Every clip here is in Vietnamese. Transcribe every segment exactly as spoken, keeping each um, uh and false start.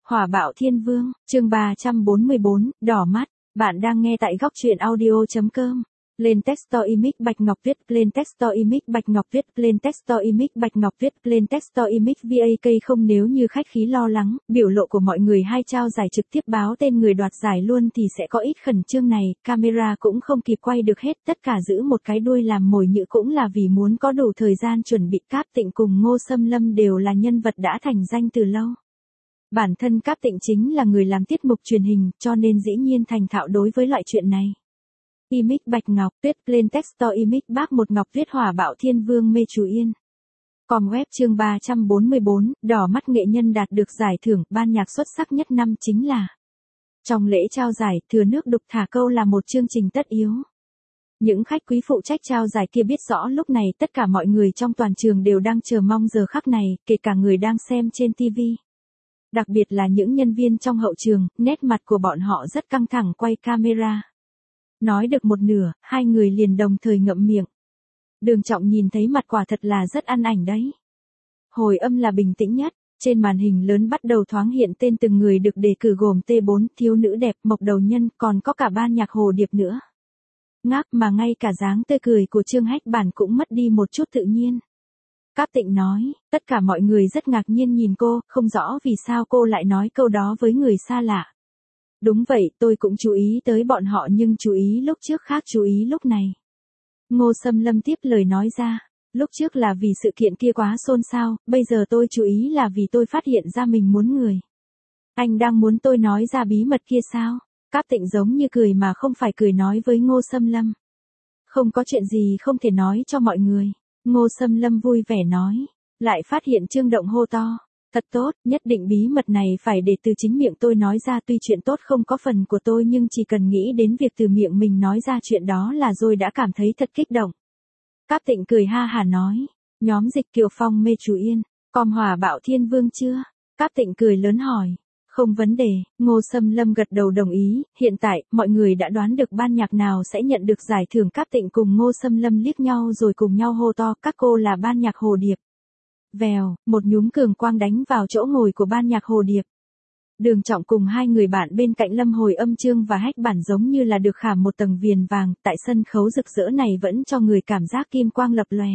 Hỏa bạo thiên vương, chương ba trăm bốn mươi bốn, đỏ mắt. Bạn đang nghe tại góc truyện audio chấm com. Lên texto image Bạch Ngọc viết, lên texto image Bạch Ngọc viết, lên texto image Bạch Ngọc viết, lên texto image vak không. Nếu như khách khí lo lắng, biểu lộ của mọi người hay trao giải trực tiếp báo tên người đoạt giải luôn thì sẽ có ít khẩn trương này, camera cũng không kịp quay được hết, tất cả giữ một cái đuôi làm mồi nhự cũng là vì muốn có đủ thời gian chuẩn bị. Cáp Tịnh cùng Ngô Xâm Lâm đều là nhân vật đã thành danh từ lâu. Bản thân Cáp Tịnh chính là người làm tiết mục truyền hình, cho nên dĩ nhiên thành thạo đối với loại chuyện này. Image Bạch Ngọc viết, lên texto image bác một Ngọc viết hỏa bạo thiên vương mê chú yên. Com web chương ba trăm bốn mươi bốn, đỏ mắt nghệ nhân đạt được giải thưởng ban nhạc xuất sắc nhất năm chính là. Trong lễ trao giải, thừa nước đục thả câu là một chương trình tất yếu. Những khách quý phụ trách trao giải kia biết rõ lúc này tất cả mọi người trong toàn trường đều đang chờ mong giờ khắc này, kể cả người đang xem trên ti vi. Đặc biệt là những nhân viên trong hậu trường, nét mặt của bọn họ rất căng thẳng quay camera. Nói được một nửa, hai người liền đồng thời ngậm miệng. Đường Trọng nhìn thấy mặt quả thật là rất ăn ảnh đấy. Hồi âm là bình tĩnh nhất, trên màn hình lớn bắt đầu thoáng hiện tên từng người được đề cử gồm T bốn, thiếu nữ đẹp, Mộc Đầu Nhân, còn có cả ban nhạc Hồ Điệp nữa. Ngáp mà ngay cả dáng tươi cười của Trương Hách Bản cũng mất đi một chút tự nhiên. Cáp Tịnh nói, tất cả mọi người rất ngạc nhiên nhìn cô, không rõ vì sao cô lại nói câu đó với người xa lạ. Đúng vậy, tôi cũng chú ý tới bọn họ nhưng chú ý lúc trước khác chú ý lúc này. Ngô Xâm Lâm tiếp lời nói ra, lúc trước là vì sự kiện kia quá xôn xao, bây giờ tôi chú ý là vì tôi phát hiện ra mình muốn người. Anh đang muốn tôi nói ra bí mật kia sao? Cáp Tịnh giống như cười mà không phải cười nói với Ngô Xâm Lâm. Không có chuyện gì không thể nói cho mọi người. Ngô Xâm Lâm vui vẻ nói, lại phát hiện Trương Động hô to. Thật tốt, nhất định bí mật này phải để từ chính miệng tôi nói ra, tuy chuyện tốt không có phần của tôi nhưng chỉ cần nghĩ đến việc từ miệng mình nói ra chuyện đó là rồi đã cảm thấy thật kích động. Cáp Tịnh cười ha hà nói, nhóm Dịch Kiều Phong mê chú yên, com hỏa bạo thiên vương chưa? Cáp Tịnh cười lớn hỏi, không vấn đề. Ngô Xâm Lâm gật đầu đồng ý, hiện tại, mọi người đã đoán được ban nhạc nào sẽ nhận được giải thưởng. Cáp Tịnh cùng Ngô Xâm Lâm liếc nhau rồi cùng nhau hô to, các cô là ban nhạc Hồ Điệp. Vèo, một nhúm cường quang đánh vào chỗ ngồi của ban nhạc Hồ Điệp. Đường Trọng cùng hai người bạn bên cạnh Lâm Hồi Âm Trương và Hách Bản giống như là được khảm một tầng viền vàng, tại sân khấu rực rỡ này vẫn cho người cảm giác kim quang lập lòe.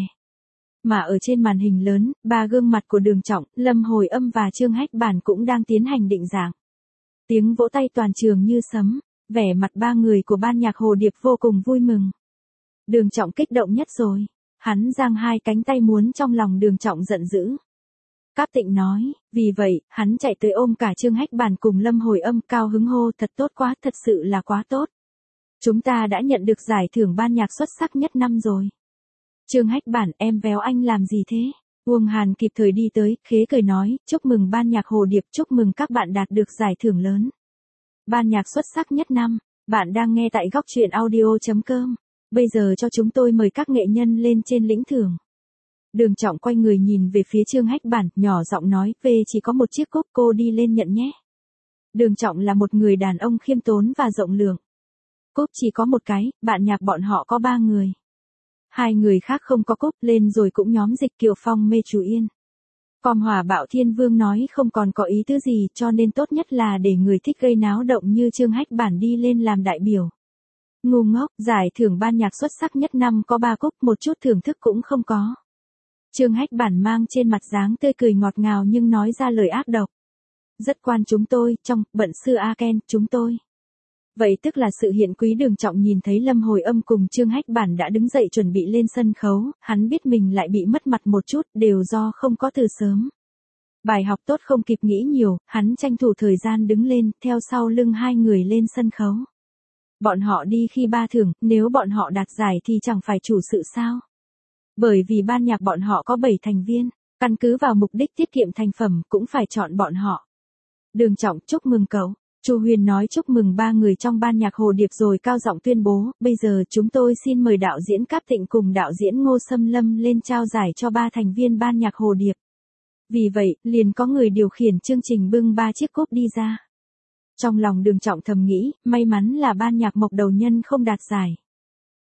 Mà ở trên màn hình lớn, ba gương mặt của Đường Trọng, Lâm Hồi Âm và Trương Hách Bản cũng đang tiến hành định dạng. Tiếng vỗ tay toàn trường như sấm, vẻ mặt ba người của ban nhạc Hồ Điệp vô cùng vui mừng. Đường Trọng kích động nhất rồi. Hắn giang hai cánh tay muốn trong lòng Đường Trọng giận dữ. Cáp Tịnh nói, vì vậy, hắn chạy tới ôm cả Trương Hách Bản cùng Lâm Hồi Âm cao hứng hô, thật tốt quá, thật sự là quá tốt. Chúng ta đã nhận được giải thưởng ban nhạc xuất sắc nhất năm rồi. Trương Hách Bản, em véo anh làm gì thế? Uông Hàn kịp thời đi tới, khế cười nói, chúc mừng ban nhạc Hồ Điệp, chúc mừng các bạn đạt được giải thưởng lớn. Ban nhạc xuất sắc nhất năm, bạn đang nghe tại góc truyện audio chấm com. Bây giờ cho chúng tôi mời các nghệ nhân lên trên lĩnh thưởng. Đường Trọng quay người nhìn về phía Trương Hách Bản, nhỏ giọng nói, về chỉ có một chiếc cúp, cô đi lên nhận nhé. Đường Trọng là một người đàn ông khiêm tốn và rộng lượng. Cúp chỉ có một cái, bạn nhạc bọn họ có ba người. Hai người khác không có cúp, lên rồi cũng nhóm Dịch Kiều Phong mê chú yên. Com hỏa bạo thiên vương nói không còn có ý tứ gì cho nên tốt nhất là để người thích gây náo động như Trương Hách Bản đi lên làm đại biểu. Ngu ngốc, giải thưởng ban nhạc xuất sắc nhất năm có ba cúp, một chút thưởng thức cũng không có. Trương Hách Bản mang trên mặt dáng tươi cười ngọt ngào nhưng nói ra lời ác độc. Rất quan chúng tôi, trong, bận sư A Ken, chúng tôi. Vậy tức là sự hiện quý. Đường Trọng nhìn thấy Lâm Hồi Âm cùng Trương Hách Bản đã đứng dậy chuẩn bị lên sân khấu, hắn biết mình lại bị mất mặt một chút, đều do không có từ sớm. Bài học tốt không kịp nghĩ nhiều, hắn tranh thủ thời gian đứng lên, theo sau lưng hai người lên sân khấu. Bọn họ đi khi ba thưởng, nếu bọn họ đạt giải thì chẳng phải chủ sự sao? Bởi vì ban nhạc bọn họ có bảy thành viên, căn cứ vào mục đích tiết kiệm thành phẩm cũng phải chọn bọn họ. Đường Trọng chúc mừng cậu. Chu Huyền nói chúc mừng ba người trong ban nhạc Hồ Điệp rồi cao giọng tuyên bố, bây giờ chúng tôi xin mời đạo diễn Cáp Tịnh cùng đạo diễn Ngô Xâm Lâm lên trao giải cho ba thành viên ban nhạc Hồ Điệp. Vì vậy, liền có người điều khiển chương trình bưng ba chiếc cúp đi ra. Trong lòng Đường Trọng thầm nghĩ, may mắn là ban nhạc Mộc Đầu Nhân không đạt giải.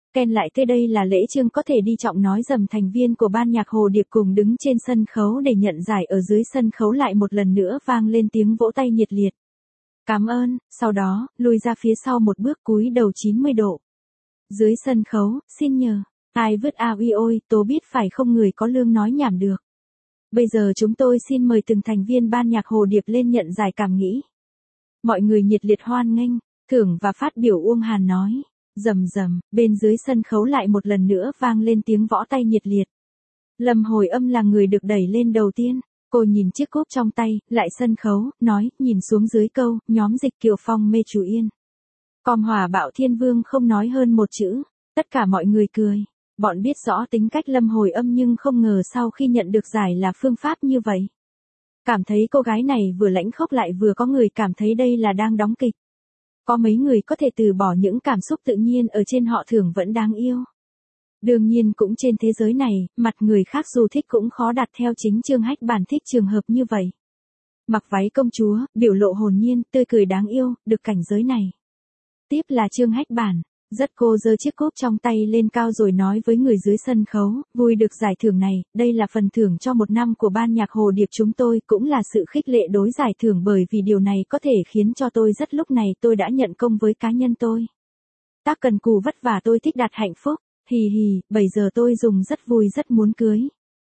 Ken lại tới đây là lễ trương có thể đi trọng nói dầm thành viên của ban nhạc Hồ Điệp cùng đứng trên sân khấu để nhận giải ở dưới sân khấu lại một lần nữa vang lên tiếng vỗ tay nhiệt liệt. Cảm ơn, sau đó, lùi ra phía sau một bước cúi đầu chín mươi độ. Dưới sân khấu, xin nhờ, ai vứt a uy ôi, tố biết phải không người có lương nói nhảm được. Bây giờ chúng tôi xin mời từng thành viên ban nhạc Hồ Điệp lên nhận giải cảm nghĩ. Mọi người nhiệt liệt hoan nghênh, thưởng và phát biểu Uông Hàn nói. Rầm rầm, bên dưới sân khấu lại một lần nữa vang lên tiếng võ tay nhiệt liệt. Lâm Hồi Âm là người được đẩy lên đầu tiên. Cô nhìn chiếc cúp trong tay, lại sân khấu, nói, nhìn xuống dưới câu, nhóm Dịch Kiều Phong mê Chú Yên. Com Hòa Bạo Thiên Vương không nói hơn một chữ, tất cả mọi người cười. Bọn biết rõ tính cách Lâm Hồi Âm nhưng không ngờ sau khi nhận được giải là phương pháp như vậy. Cảm thấy cô gái này vừa lãnh khốc lại vừa có người cảm thấy đây là đang đóng kịch. Có mấy người có thể từ bỏ những cảm xúc tự nhiên ở trên họ thường vẫn đáng yêu. Đương nhiên cũng trên thế giới này, mặt người khác dù thích cũng khó đạt theo chính Trương Hách Bản thích trường hợp như vậy. Mặc váy công chúa, biểu lộ hồn nhiên, tươi cười đáng yêu, được cảnh giới này. Tiếp là Trương Hách Bản, rất cô giơ chiếc cúp trong tay lên cao rồi nói với người dưới sân khấu, vui được giải thưởng này, đây là phần thưởng cho một năm của ban nhạc Hồ Điệp chúng tôi, cũng là sự khích lệ đối giải thưởng bởi vì điều này có thể khiến cho tôi rất lúc này tôi đã nhận công với cá nhân tôi. Tác cần cù vất vả tôi thích đạt hạnh phúc. Hì hì, bây giờ tôi dùng rất vui rất muốn cưới.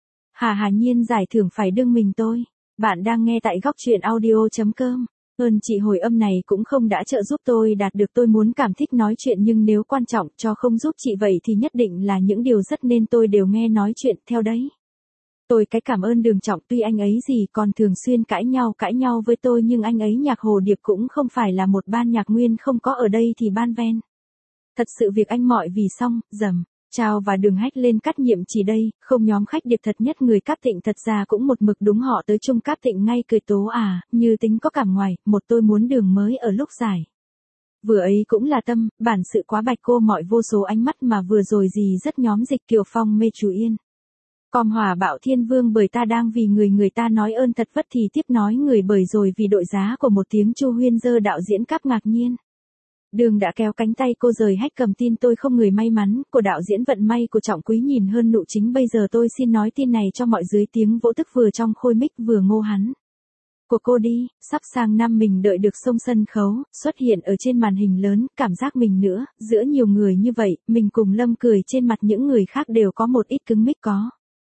Hà hà nhiên giải thưởng phải đương mình tôi. Bạn đang nghe tại góc truyện audio.com. Ơn chị Hồi Âm này cũng không đã trợ giúp tôi đạt được tôi muốn cảm thích nói chuyện nhưng nếu quan trọng cho không giúp chị vậy thì nhất định là những điều rất nên tôi đều nghe nói chuyện theo đấy. Tôi cái cảm ơn Đường Trọng tuy anh ấy gì còn thường xuyên cãi nhau cãi nhau với tôi nhưng anh ấy nhạc Hồ Điệp cũng không phải là một ban nhạc nguyên không có ở đây thì ban ven. Thật sự việc anh mọi vì xong, dầm, Trao và Đường Hách lên cắt nhiệm chỉ đây, không nhóm khách điệp thật nhất người Cáp Thịnh thật ra cũng một mực đúng họ tới chung Cáp Thịnh ngay cười tố à, như tính có cảm ngoài, một tôi muốn đường mới ở lúc giải. Vừa ấy cũng là tâm, bản sự quá bạch cô mọi vô số ánh mắt mà vừa rồi gì rất nhóm Dịch Kiều Phong mê Chú Yên. Com Hòa Bạo Thiên Vương bởi ta đang vì người người ta nói ơn thật vất thì tiếp nói người bởi rồi vì đội giá của một tiếng Chu Huyên dơ đạo diễn Cáp ngạc nhiên. Đường đã kéo cánh tay cô rời Hách cầm tin tôi không người may mắn, của đạo diễn Vận May của Trọng Quý nhìn hơn nụ chính bây giờ tôi xin nói tin này cho mọi dưới tiếng vỗ tức vừa trong khôi mic vừa ngô hắn. Của cô đi, sắp sang năm mình đợi được sông sân khấu, xuất hiện ở trên màn hình lớn, cảm giác mình nữa, giữa nhiều người như vậy, mình cùng Lâm cười trên mặt những người khác đều có một ít cứng mic có.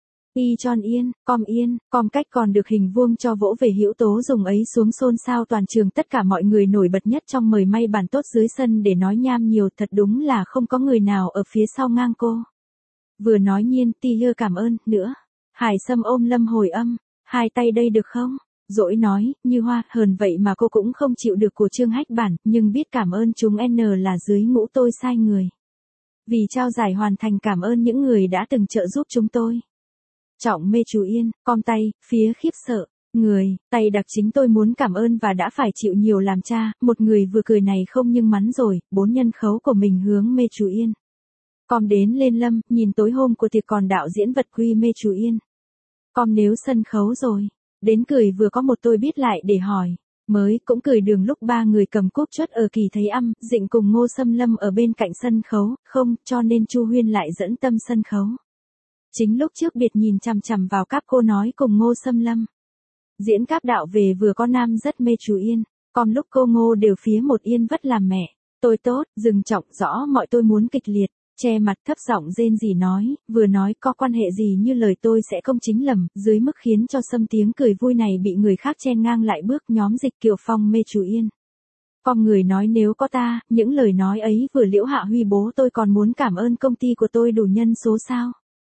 Y tròn yên, com yên, com cách còn được hình vuông cho vỗ về Hữu Tố dùng ấy xuống xôn xao toàn trường tất cả mọi người nổi bật nhất trong mời may bản tốt dưới sân để nói nham nhiều thật đúng là không có người nào ở phía sau ngang cô. Vừa nói nhiên ti hơ cảm ơn, nữa. Hải Sâm ôm Lâm Hồi Âm, hai tay đây được không? Dỗi nói, như hoa, hờn vậy mà cô cũng không chịu được của Trương Hách Bản, nhưng biết cảm ơn chúng N là dưới ngũ tôi sai người. Vì trao giải hoàn thành cảm ơn những người đã từng trợ giúp chúng tôi. Trọng mê Chú Yên, com tay, phía khiếp sợ, người, tay đặc chính tôi muốn cảm ơn và đã phải chịu nhiều làm cha, một người vừa cười này không nhưng mắn rồi, bốn nhân khấu của mình hướng mê Chú Yên. Com đến lên Lâm, nhìn tối hôm của tiệc còn đạo diễn vật quy mê Chú Yên. Com nếu sân khấu rồi, đến cười vừa có một tôi biết lại để hỏi, mới cũng cười đường lúc ba người cầm cúp chốt ở kỳ thấy âm, Dịnh cùng Ngô Sâm Lâm ở bên cạnh sân khấu, không, cho nên Chu Huyên lại dẫn tâm sân khấu. Chính lúc trước biệt nhìn chằm chằm vào các cô nói cùng Ngô Sâm Lâm. Diễn Cáp đạo về vừa có nam rất mê Chú Yên, còn lúc cô Ngô đều phía một yên vất làm mẹ. Tôi tốt, dừng trọng rõ mọi tôi muốn kịch liệt, che mặt thấp giọng rên gì nói, vừa nói có quan hệ gì như lời tôi sẽ không chính lầm, dưới mức khiến cho Sâm tiếng cười vui này bị người khác chen ngang lại bước nhóm Dịch Kiều Phong mê Chú Yên. Con người nói nếu có ta, những lời nói ấy vừa Liễu Hạ Huy bố tôi còn muốn cảm ơn công ty của tôi đủ nhân số sao.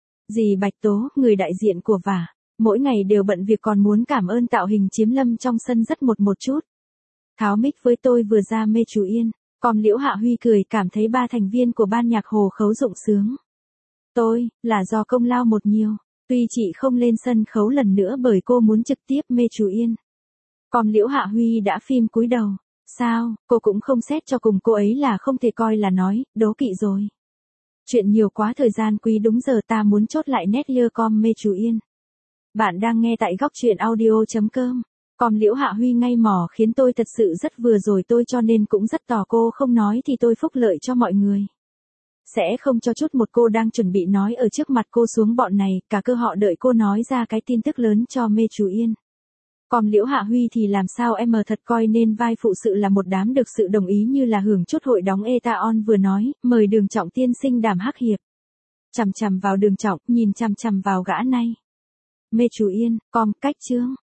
Dì Bạch Tố, người đại diện của vả, mỗi ngày đều bận việc còn muốn cảm ơn tạo hình chiếm Lâm trong sân rất một một chút. Tháo mic với tôi vừa ra mê Chú Yên, còn Liễu Hạ Huy cười cảm thấy ba thành viên của ban nhạc Hồ khấu dụng sướng. Tôi, là do công lao một nhiều, tuy chị không lên sân khấu lần nữa bởi cô muốn trực tiếp mê Chú Yên. Còn Liễu Hạ Huy đã phim cúi đầu, sao, cô cũng không xét cho cùng cô ấy là không thể coi là nói, đố kỵ rồi. Chuyện nhiều quá thời gian quý đúng giờ ta muốn chốt lại nét lưa com mê Chú Yên. Bạn đang nghe tại góc truyện audio.com. Còn Liễu Hạ Huy ngay mỏ khiến tôi thật sự rất vừa rồi tôi cho nên cũng rất tỏ cô không nói thì tôi phúc lợi cho mọi người. Sẽ không cho chút một cô đang chuẩn bị nói ở trước mặt cô xuống bọn này, cả cơ họ đợi cô nói ra cái tin tức lớn cho mê chú yên. Còn Liễu Hạ Huy thì làm sao em mờ thật coi nên vai phụ sự là một đám được sự đồng ý như là hưởng chút hội đóng eta on vừa nói, mời Đường Trọng tiên sinh đàm hắc hiệp. Chằm chằm vào Đường Trọng, nhìn chằm chằm vào gã này. Mê chú yên, com, cách chương.